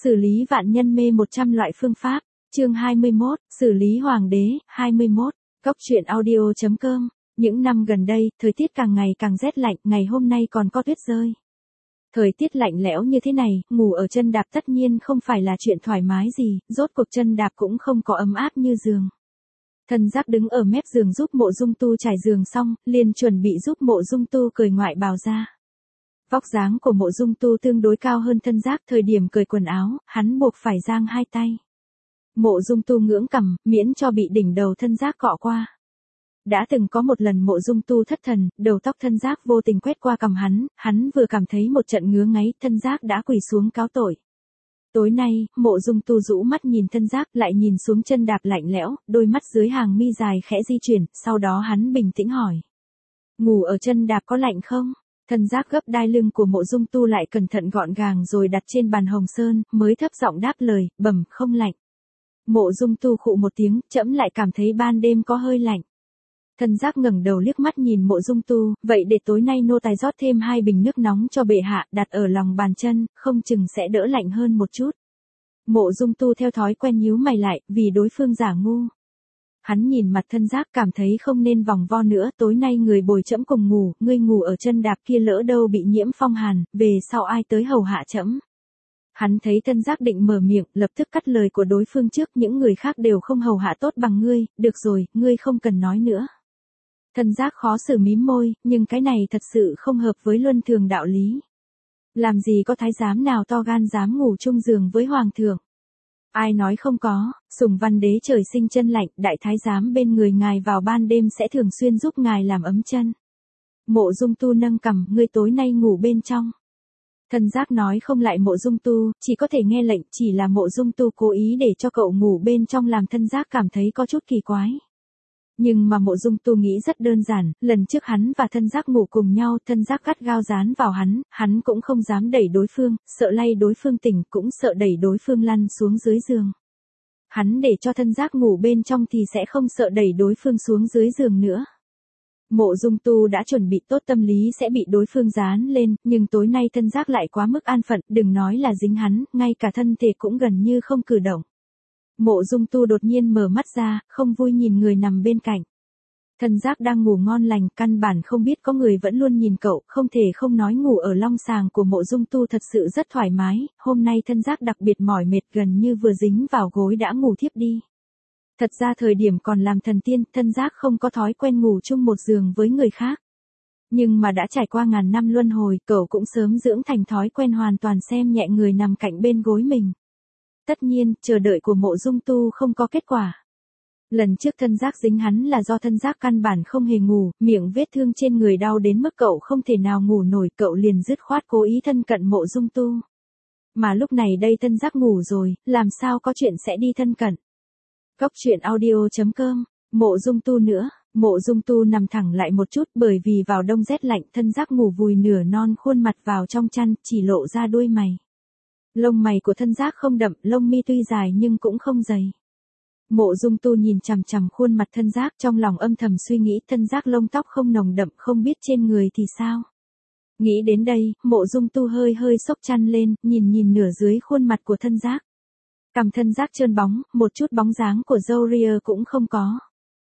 Xử lý vạn nhân mê 100 loại phương pháp. Chương 21, xử lý hoàng đế. 21. Cốc truyện audio.com. Những năm gần đây, thời tiết càng ngày càng rét lạnh, ngày hôm nay còn có tuyết rơi. Thời tiết lạnh lẽo như thế này, ngủ ở chân đạp tất nhiên không phải là chuyện thoải mái gì, rốt cuộc chân đạp cũng không có ấm áp như giường. Thân Giác đứng ở mép giường giúp Mộ Dung Tu trải giường xong, liền chuẩn bị giúp Mộ Dung Tu cởi ngoại bào ra. Vóc dáng của Mộ Dung Tu tương đối cao hơn Thân Giác, thời điểm cởi quần áo, hắn buộc phải giang hai tay. Mộ Dung Tu ngưỡng cằm, miễn cho bị đỉnh đầu Thân Giác cọ qua. Đã từng có một lần Mộ Dung Tu thất thần, đầu tóc Thân Giác vô tình quét qua cằm hắn vừa cảm thấy một trận ngứa ngáy, Thân Giác đã quỳ xuống cáo tội. Tối nay, Mộ Dung Tu rũ mắt nhìn Thân Giác, lại nhìn xuống chân đạp lạnh lẽo, đôi mắt dưới hàng mi dài khẽ di chuyển, sau đó hắn bình tĩnh hỏi. Ngủ ở chân đạp có lạnh không? Thân Giác gấp đai lưng của Mộ Dung Tu lại cẩn thận gọn gàng rồi đặt trên bàn hồng sơn, mới thấp giọng đáp lời, bẩm, không lạnh. Mộ Dung Tu khụ một tiếng, trẫm lại cảm thấy ban đêm có hơi lạnh. Thân Giác ngẩng đầu liếc mắt nhìn Mộ Dung Tu, vậy để tối nay nô tài rót thêm 2 bình nước nóng cho bệ hạ, đặt ở lòng bàn chân, không chừng sẽ đỡ lạnh hơn một chút. Mộ Dung Tu theo thói quen nhíu mày lại, vì đối phương giả ngu. Hắn nhìn mặt Thân Giác cảm thấy không nên vòng vo nữa, tối nay người bồi trẫm cùng ngủ, ngươi ngủ ở chân đạp kia lỡ đâu bị nhiễm phong hàn, về sau ai tới hầu hạ trẫm. Hắn thấy Thân Giác định mở miệng, lập tức cắt lời của đối phương trước, những người khác đều không hầu hạ tốt bằng ngươi, được rồi, ngươi không cần nói nữa. Thân Giác khó xử mím môi, nhưng cái này thật sự không hợp với luân thường đạo lý. Làm gì có thái giám nào to gan dám ngủ chung giường với hoàng thượng. Ai nói không có, Sùng Văn Đế trời sinh chân lạnh, đại thái giám bên người ngài vào ban đêm sẽ thường xuyên giúp ngài làm ấm chân. Mộ Dung Tu nâng cằm, ngươi tối nay ngủ bên trong. Thân Giác nói không lại Mộ Dung Tu, chỉ có thể nghe lệnh, chỉ là Mộ Dung Tu cố ý để cho cậu ngủ bên trong làm Thân Giác cảm thấy có chút kỳ quái. Nhưng mà Mộ Dung Tu nghĩ rất đơn giản, lần trước hắn và Thân Giác ngủ cùng nhau, Thân Giác gắt gao dán vào hắn cũng không dám đẩy đối phương, sợ lay đối phương tỉnh, cũng sợ đẩy đối phương lăn xuống dưới giường. Hắn để cho Thân Giác ngủ bên trong thì sẽ không sợ đẩy đối phương xuống dưới giường nữa. Mộ Dung Tu đã chuẩn bị tốt tâm lý sẽ bị đối phương dán lên, nhưng tối nay Thân Giác lại quá mức an phận, đừng nói là dính hắn, ngay cả thân thể cũng gần như không cử động. Mộ Dung Tu đột nhiên mở mắt ra, không vui nhìn người nằm bên cạnh. Thân Giác đang ngủ ngon lành, căn bản không biết có người vẫn luôn nhìn cậu, không thể không nói ngủ ở long sàng của Mộ Dung Tu thật sự rất thoải mái, hôm nay Thân Giác đặc biệt mỏi mệt, gần như vừa dính vào gối đã ngủ thiếp đi. Thật ra thời điểm còn làm thần tiên, Thân Giác không có thói quen ngủ chung một giường với người khác. Nhưng mà đã trải qua ngàn năm luân hồi, cậu cũng sớm dưỡng thành thói quen hoàn toàn xem nhẹ người nằm cạnh bên gối mình. Tất nhiên, chờ đợi của Mộ Dung Tu không có kết quả. Lần trước Thân Giác dính hắn là do Thân Giác căn bản không hề ngủ, miệng vết thương trên người đau đến mức cậu không thể nào ngủ nổi, cậu liền dứt khoát cố ý thân cận Mộ Dung Tu. Mà lúc này đây Thân Giác ngủ rồi, làm sao có chuyện sẽ đi thân cận. Cốc truyện audio.com. Mộ Dung Tu nữa. Mộ Dung Tu nằm thẳng lại một chút, bởi vì vào đông rét lạnh, Thân Giác ngủ vùi nửa non khuôn mặt vào trong chăn, chỉ lộ ra đuôi mày. Lông mày của Thân Giác không đậm, lông mi tuy dài nhưng cũng không dày. Mộ Dung Tu nhìn chằm chằm khuôn mặt Thân Giác, trong lòng âm thầm suy nghĩ, Thân Giác lông tóc không nồng đậm, không biết trên người thì sao. Nghĩ đến đây, Mộ Dung Tu hơi xốc chăn lên, nhìn nửa dưới khuôn mặt của Thân Giác. Cằm Thân Giác trơn bóng, một chút bóng dáng của râu ria cũng không có.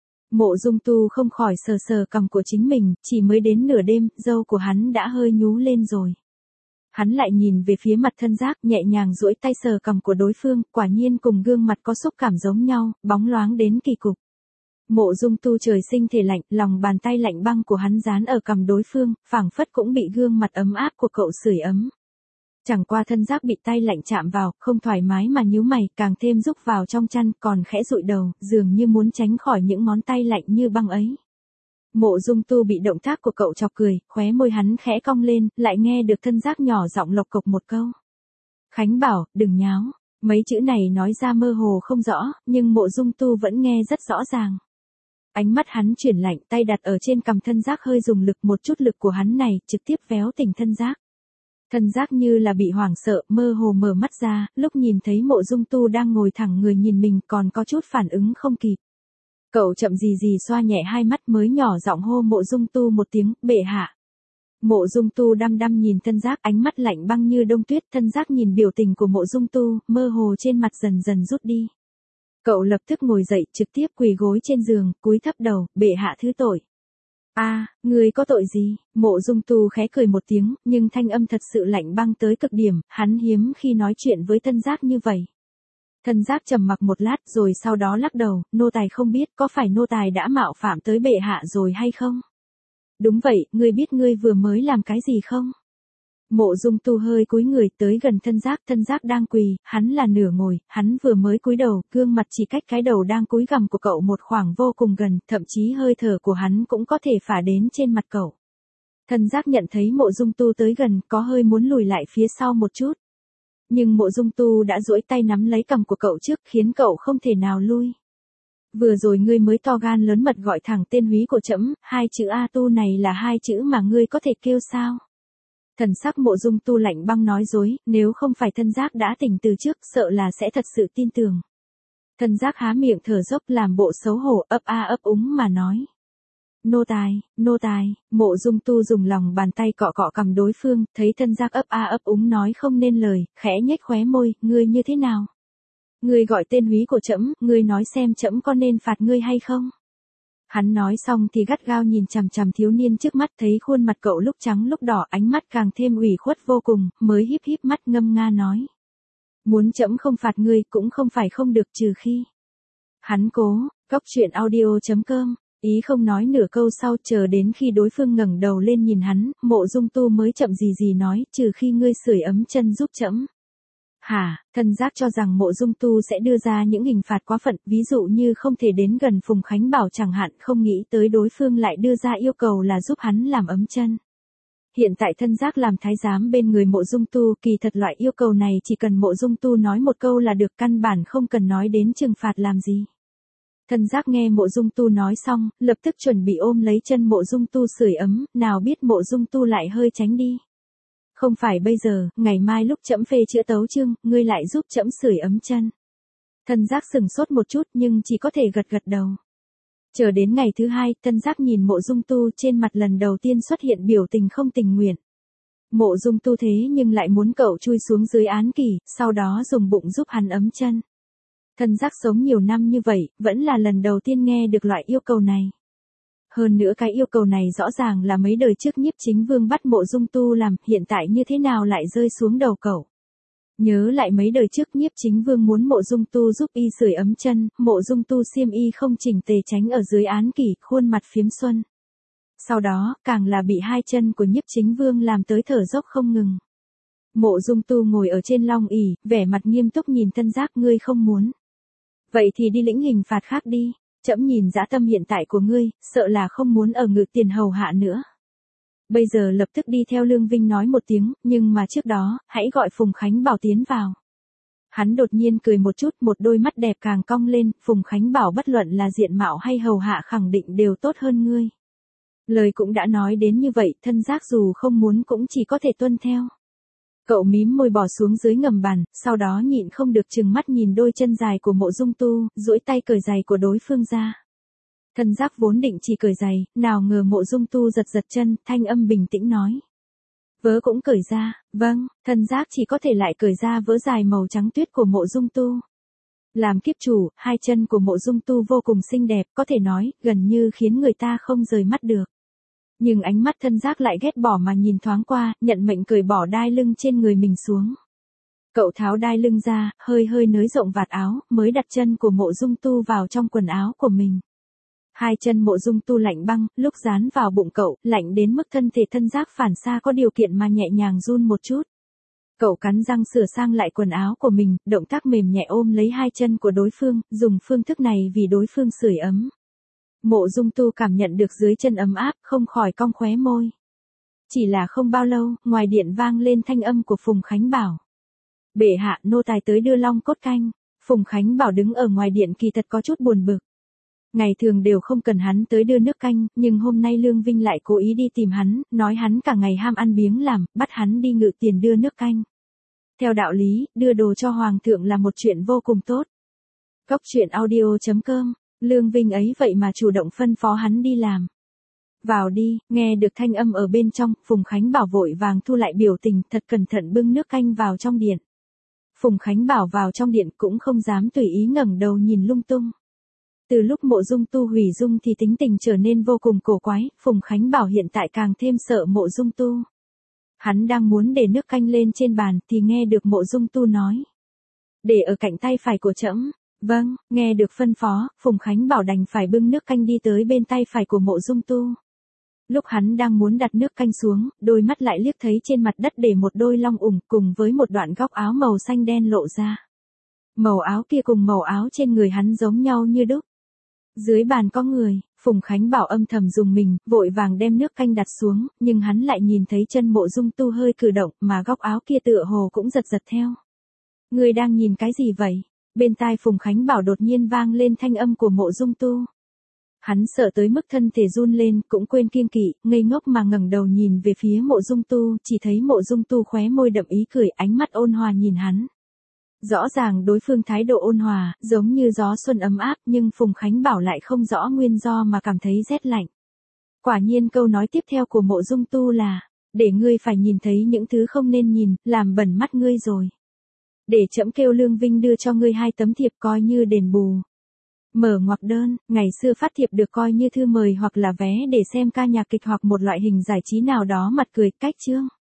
Mộ Dung Tu không khỏi sờ cằm của chính mình, chỉ mới đến nửa đêm, râu của hắn đã hơi nhú lên rồi. Hắn lại nhìn về phía mặt Thân Giác, nhẹ nhàng duỗi tay sờ cằm của đối phương, quả nhiên cùng gương mặt có xúc cảm giống nhau, bóng loáng đến kỳ cục. Mộ Dung Tu trời sinh thể lạnh, lòng bàn tay lạnh băng của hắn dán ở cằm đối phương, phảng phất cũng bị gương mặt ấm áp của cậu sưởi ấm. Chẳng qua Thân Giác bị tay lạnh chạm vào, không thoải mái mà nhíu mày, càng thêm rúc vào trong chăn, còn khẽ dụi đầu, dường như muốn tránh khỏi những ngón tay lạnh như băng ấy. Mộ Dung Tu bị động tác của cậu chọc cười, khóe môi hắn khẽ cong lên, lại nghe được Thân Giác nhỏ giọng lộc cộc một câu. Khánh bảo, đừng nháo. Mấy chữ này nói ra mơ hồ không rõ, nhưng Mộ Dung Tu vẫn nghe rất rõ ràng. Ánh mắt hắn chuyển lạnh, tay đặt ở trên cằm Thân Giác hơi dùng lực, một chút lực của hắn này, trực tiếp véo tỉnh Thân Giác. Thân Giác như là bị hoảng sợ, mơ hồ mở mắt ra, lúc nhìn thấy Mộ Dung Tu đang ngồi thẳng người nhìn mình còn có chút phản ứng không kịp. Cậu chậm gì xoa nhẹ hai mắt mới nhỏ giọng hô Mộ Dung Tu một tiếng, bệ hạ. Mộ Dung Tu đăm đăm nhìn Tân Giác, ánh mắt lạnh băng như đông tuyết. Tân Giác nhìn biểu tình của Mộ Dung Tu, mơ hồ trên mặt dần dần rút đi. Cậu lập tức ngồi dậy, trực tiếp quỳ gối trên giường, cúi thấp đầu, bệ hạ thứ tội. Ngươi có tội gì? Mộ Dung Tu khẽ cười một tiếng, nhưng thanh âm thật sự lạnh băng tới cực điểm, hắn hiếm khi nói chuyện với Tân Giác như vậy. Tân Giác trầm mặc một lát rồi sau đó lắc đầu, nô tài không biết, có phải nô tài đã mạo phạm tới bệ hạ rồi hay không? Đúng vậy, ngươi biết ngươi vừa mới làm cái gì không? Mộ Dung Tu hơi cúi người tới gần Tân Giác đang quỳ, hắn là nửa ngồi, hắn vừa mới cúi đầu, gương mặt chỉ cách cái đầu đang cúi gằm của cậu một khoảng vô cùng gần, thậm chí hơi thở của hắn cũng có thể phả đến trên mặt cậu. Tân Giác nhận thấy Mộ Dung Tu tới gần, có hơi muốn lùi lại phía sau một chút. Nhưng Mộ Dung Tu đã duỗi tay nắm lấy cằm của cậu trước, khiến cậu không thể nào lui. Vừa rồi ngươi mới to gan lớn mật gọi thẳng tên húy của trẫm, hai chữ A Tu này là hai chữ mà ngươi có thể kêu sao? Thần sắc Mộ Dung Tu lạnh băng nói dối, nếu không phải Tân Giác đã tỉnh từ trước, sợ là sẽ thật sự tin tưởng. Tân Giác há miệng thở dốc làm bộ xấu hổ, ấp a ấp úng mà nói. Nô tài, Mộ Dung Tu dùng lòng bàn tay cọ cọ cằm đối phương, thấy Tân Giác ấp a ấp úng nói không nên lời, khẽ nhếch khóe môi, ngươi như thế nào? Ngươi gọi tên húy của trẫm, ngươi nói xem trẫm có nên phạt ngươi hay không? Hắn nói xong thì gắt gao nhìn chằm chằm thiếu niên trước mắt, thấy khuôn mặt cậu lúc trắng lúc đỏ, ánh mắt càng thêm ủy khuất vô cùng, mới híp híp mắt ngâm nga nói. Muốn trẫm không phạt ngươi cũng không phải không được, trừ khi. Hắn cố, Cóc Truyện Audio.com, ý không nói nửa câu sau, chờ đến khi đối phương ngẩng đầu lên nhìn hắn, Mộ Dung Tu mới chậm gì nói, trừ khi ngươi sưởi ấm chân giúp trẫm. Hả? Tân Giác cho rằng Mộ Dung Tu sẽ đưa ra những hình phạt quá phận, ví dụ như không thể đến gần Phùng Khánh Bảo chẳng hạn, không nghĩ tới đối phương lại đưa ra yêu cầu là giúp hắn làm ấm chân. Hiện tại Tân Giác làm thái giám bên người Mộ Dung Tu, kỳ thật loại yêu cầu này chỉ cần Mộ Dung Tu nói một câu là được, căn bản không cần nói đến trừng phạt làm gì. Tân Giác nghe Mộ Dung Tu nói xong, lập tức chuẩn bị ôm lấy chân Mộ Dung Tu sưởi ấm, nào biết Mộ Dung Tu lại hơi tránh đi. Không phải bây giờ, ngày mai lúc trẫm phê chữa tấu chương, ngươi lại giúp trẫm sưởi ấm chân. Tân Giác sừng sốt một chút nhưng chỉ có thể gật gật đầu. Chờ đến ngày thứ hai, Tân Giác nhìn Mộ Dung Tu, trên mặt lần đầu tiên xuất hiện biểu tình không tình nguyện. Mộ Dung Tu thế nhưng lại muốn cậu chui xuống dưới án kỷ, sau đó dùng bụng giúp hắn ấm chân. Tân Giác sống nhiều năm như vậy, vẫn là lần đầu tiên nghe được loại yêu cầu này. Hơn nữa cái yêu cầu này rõ ràng là mấy đời trước Nhiếp Chính Vương bắt Mộ Dung Tu làm, hiện tại như thế nào lại rơi xuống đầu cậu. Nhớ lại mấy đời trước Nhiếp Chính Vương muốn Mộ Dung Tu giúp y sưởi ấm chân, Mộ Dung Tu xiêm y không chỉnh tề tránh ở dưới án kỷ, khuôn mặt phiếm xuân. Sau đó, càng là bị hai chân của Nhiếp Chính Vương làm tới thở dốc không ngừng. Mộ Dung Tu ngồi ở trên long ỷ, vẻ mặt nghiêm túc nhìn Tân Giác, ngươi không muốn. Vậy thì đi lĩnh hình phạt khác đi. Trẫm nhìn dã tâm hiện tại của ngươi, sợ là không muốn ở ngự tiền hầu hạ nữa. Bây giờ lập tức đi theo Lương Vinh nói một tiếng, nhưng mà trước đó, hãy gọi Phùng Khánh Bảo tiến vào. Hắn đột nhiên cười một chút, một đôi mắt đẹp càng cong lên, Phùng Khánh Bảo bất luận là diện mạo hay hầu hạ khẳng định đều tốt hơn ngươi. Lời cũng đã nói đến như vậy, Tân Giác dù không muốn cũng chỉ có thể tuân theo. Cậu mím môi bỏ xuống dưới ngầm bàn, sau đó nhịn không được trừng mắt nhìn đôi chân dài của Mộ Dung Tu, duỗi tay cởi giày của đối phương ra. Tân Giác vốn định chỉ cởi giày, nào ngờ Mộ Dung Tu giật giật chân, thanh âm bình tĩnh nói. Vớ cũng cởi ra, vâng, Tân Giác chỉ có thể lại cởi ra vớ dài màu trắng tuyết của Mộ Dung Tu. Làm kiếp chủ, hai chân của Mộ Dung Tu vô cùng xinh đẹp, có thể nói, gần như khiến người ta không rời mắt được. Nhưng ánh mắt Tân Giác lại ghét bỏ mà nhìn thoáng qua, nhận mệnh cởi bỏ đai lưng trên người mình xuống. Cậu tháo đai lưng ra, hơi nới rộng vạt áo, mới đặt chân của Mộ Dung Tu vào trong quần áo của mình. Hai chân Mộ Dung Tu lạnh băng, lúc dán vào bụng cậu, lạnh đến mức thân thể Tân Giác phản xa có điều kiện mà nhẹ nhàng run một chút. Cậu cắn răng sửa sang lại quần áo của mình, động tác mềm nhẹ ôm lấy hai chân của đối phương, dùng phương thức này vì đối phương sưởi ấm. Mộ Dung Tu cảm nhận được dưới chân ấm áp, không khỏi cong khóe môi. Chỉ là không bao lâu, ngoài điện vang lên thanh âm của Phùng Khánh Bảo. Bệ hạ, nô tài tới đưa long cốt canh. Phùng Khánh Bảo đứng ở ngoài điện kỳ thật có chút buồn bực. Ngày thường đều không cần hắn tới đưa nước canh, nhưng hôm nay Lương Vinh lại cố ý đi tìm hắn, nói hắn cả ngày ham ăn biếng làm, bắt hắn đi ngự tiền đưa nước canh. Theo đạo lý, đưa đồ cho Hoàng thượng là một chuyện vô cùng tốt. Cóc Truyện Audio.com, Lương Vinh ấy vậy mà chủ động phân phó hắn đi làm. Vào đi, nghe được thanh âm ở bên trong, Phùng Khánh Bảo vội vàng thu lại biểu tình, thật cẩn thận bưng nước canh vào trong điện. Phùng Khánh Bảo vào trong điện cũng không dám tùy ý ngẩng đầu nhìn lung tung. Từ lúc Mộ Dung Tu hủy dung thì tính tình trở nên vô cùng cổ quái, Phùng Khánh Bảo hiện tại càng thêm sợ Mộ Dung Tu. Hắn đang muốn để nước canh lên trên bàn thì nghe được Mộ Dung Tu nói. Để ở cạnh tay phải của trẫm. Vâng, nghe được phân phó, Phùng Khánh Bảo đành phải bưng nước canh đi tới bên tay phải của Mộ Dung Tu. Lúc hắn đang muốn đặt nước canh xuống, đôi mắt lại liếc thấy trên mặt đất để một đôi long ủng cùng với một đoạn góc áo màu xanh đen lộ ra. Màu áo kia cùng màu áo trên người hắn giống nhau như đúc. Dưới bàn có người, Phùng Khánh Bảo âm thầm dùng mình, vội vàng đem nước canh đặt xuống, nhưng hắn lại nhìn thấy chân Mộ Dung Tu hơi cử động mà góc áo kia tựa hồ cũng giật giật theo. Người đang nhìn cái gì vậy? Bên tai Phùng Khánh Bảo đột nhiên vang lên thanh âm của Mộ Dung Tu. Hắn sợ tới mức thân thể run lên, cũng quên kiêng kỵ, ngây ngốc mà ngẩng đầu nhìn về phía Mộ Dung Tu, chỉ thấy Mộ Dung Tu khóe môi đậm ý cười, ánh mắt ôn hòa nhìn hắn. Rõ ràng đối phương thái độ ôn hòa, giống như gió xuân ấm áp, nhưng Phùng Khánh Bảo lại không rõ nguyên do mà cảm thấy rét lạnh. Quả nhiên câu nói tiếp theo của Mộ Dung Tu là, để ngươi phải nhìn thấy những thứ không nên nhìn, làm bẩn mắt ngươi rồi. Để trẫm kêu Lương Vinh đưa cho ngươi 2 tấm thiệp coi như đền bù. Mở ngoặc đơn, ngày xưa phát thiệp được coi như thư mời hoặc là vé để xem ca nhạc kịch hoặc một loại hình giải trí nào đó mặt cười, cách chương.